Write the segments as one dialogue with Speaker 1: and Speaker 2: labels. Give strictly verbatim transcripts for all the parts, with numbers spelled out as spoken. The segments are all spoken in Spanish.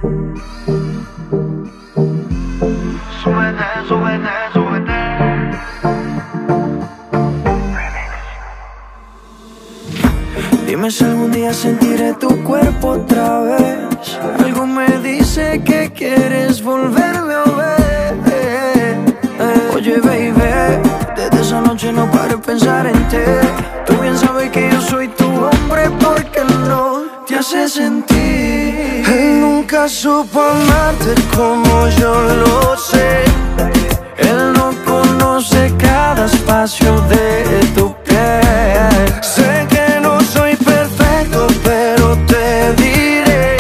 Speaker 1: Súbete, súbete, súbete.
Speaker 2: Dime si algún día sentiré tu cuerpo otra vez. Algo me dice que quieres volverme a ver. Oye, baby, desde esa noche no paro de pensar en ti. Tú bien sabes que yo soy tu hombre porque no te hace sentir. Él nunca supo amarte como yo lo sé. Él no conoce cada espacio de tu piel. Sé que no soy perfecto, pero te diré,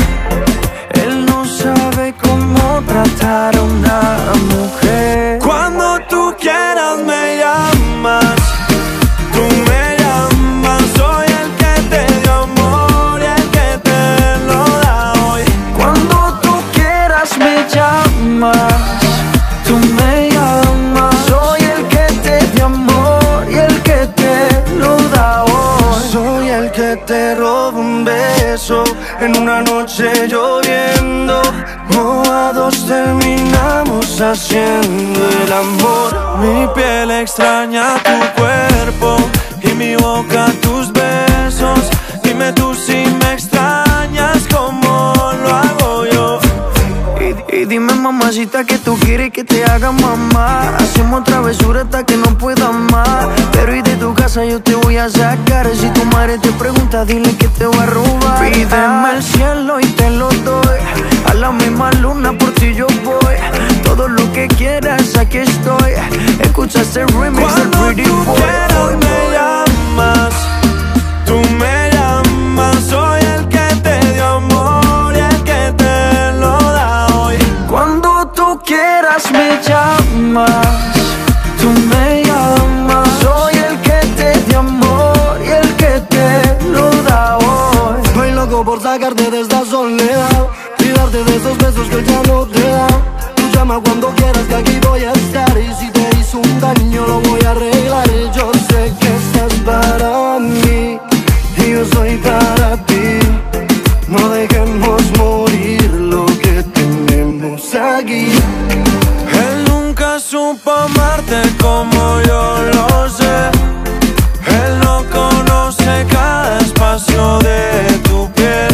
Speaker 2: él no sabe cómo tratar a una mujer. Cuando tú quieras me llamas, tú me llamas. Soy el que te dio amor y el que te lo da hoy. Cuando tú quieras me llamas, tú me llamas. Soy el que te dio amor y el que te lo da hoy. Soy el que te roba un beso en una noche lloviendo. Mojados terminamos haciendo el amor. Mi piel extraña tu cuerpo y mi boca tus besos. Dime tú si me extrañas como lo hago yo. Y, y dime, mamacita, que tú quieres que te haga mamá. Hacemos travesura hasta que no pueda más. Pero y de tu casa yo te voy a sacar. Si tu madre te pregunta, dile que te voy a robar. Pídeme el cielo y te lo doy. A la misma luna por ti yo voy. Todo lo que quieras, aquí estoy. Escucha este remix del Pretty Boy. Cuando tú quieras me llamas, tú me llamas. Soy el que te dio amor y el que te lo da hoy. Cuando tú quieras me llamas, tú me llamas. Soy el que te dio amor y el que te lo da hoy. Estoy loco por sacarte de esta soledad y darte de esos besos que ya no te da. Tú llama cuando quieras que aquí voy a estar. Y si te hizo un daño lo voy a arreglar. Yo sé que estás para mí y yo soy para ti. No dejemos morir lo que tenemos aquí. Él nunca supo amarte como yo lo sé. Él no conoce cada espacio de tu piel.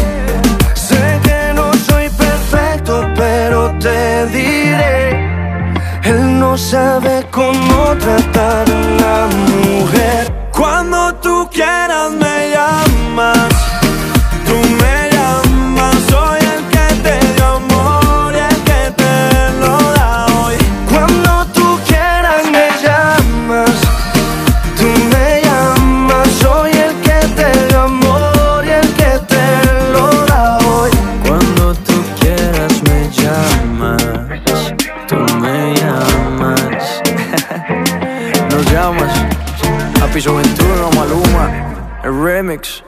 Speaker 2: Sé que no soy perfecto, pero te diré, él no sabe cómo tratar a una mujer. Cuando tú quieras me llamas, tú me llamas. Soy el que te dio amor y el que te lo da hoy. Cuando tú quieras me llamas, tú me llamas. Soy el que te dio amor y el que te lo da hoy. Cuando tú quieras me llamas, tú me llamas. Nos llamas a Piso veintiuno, Maluma, el remix.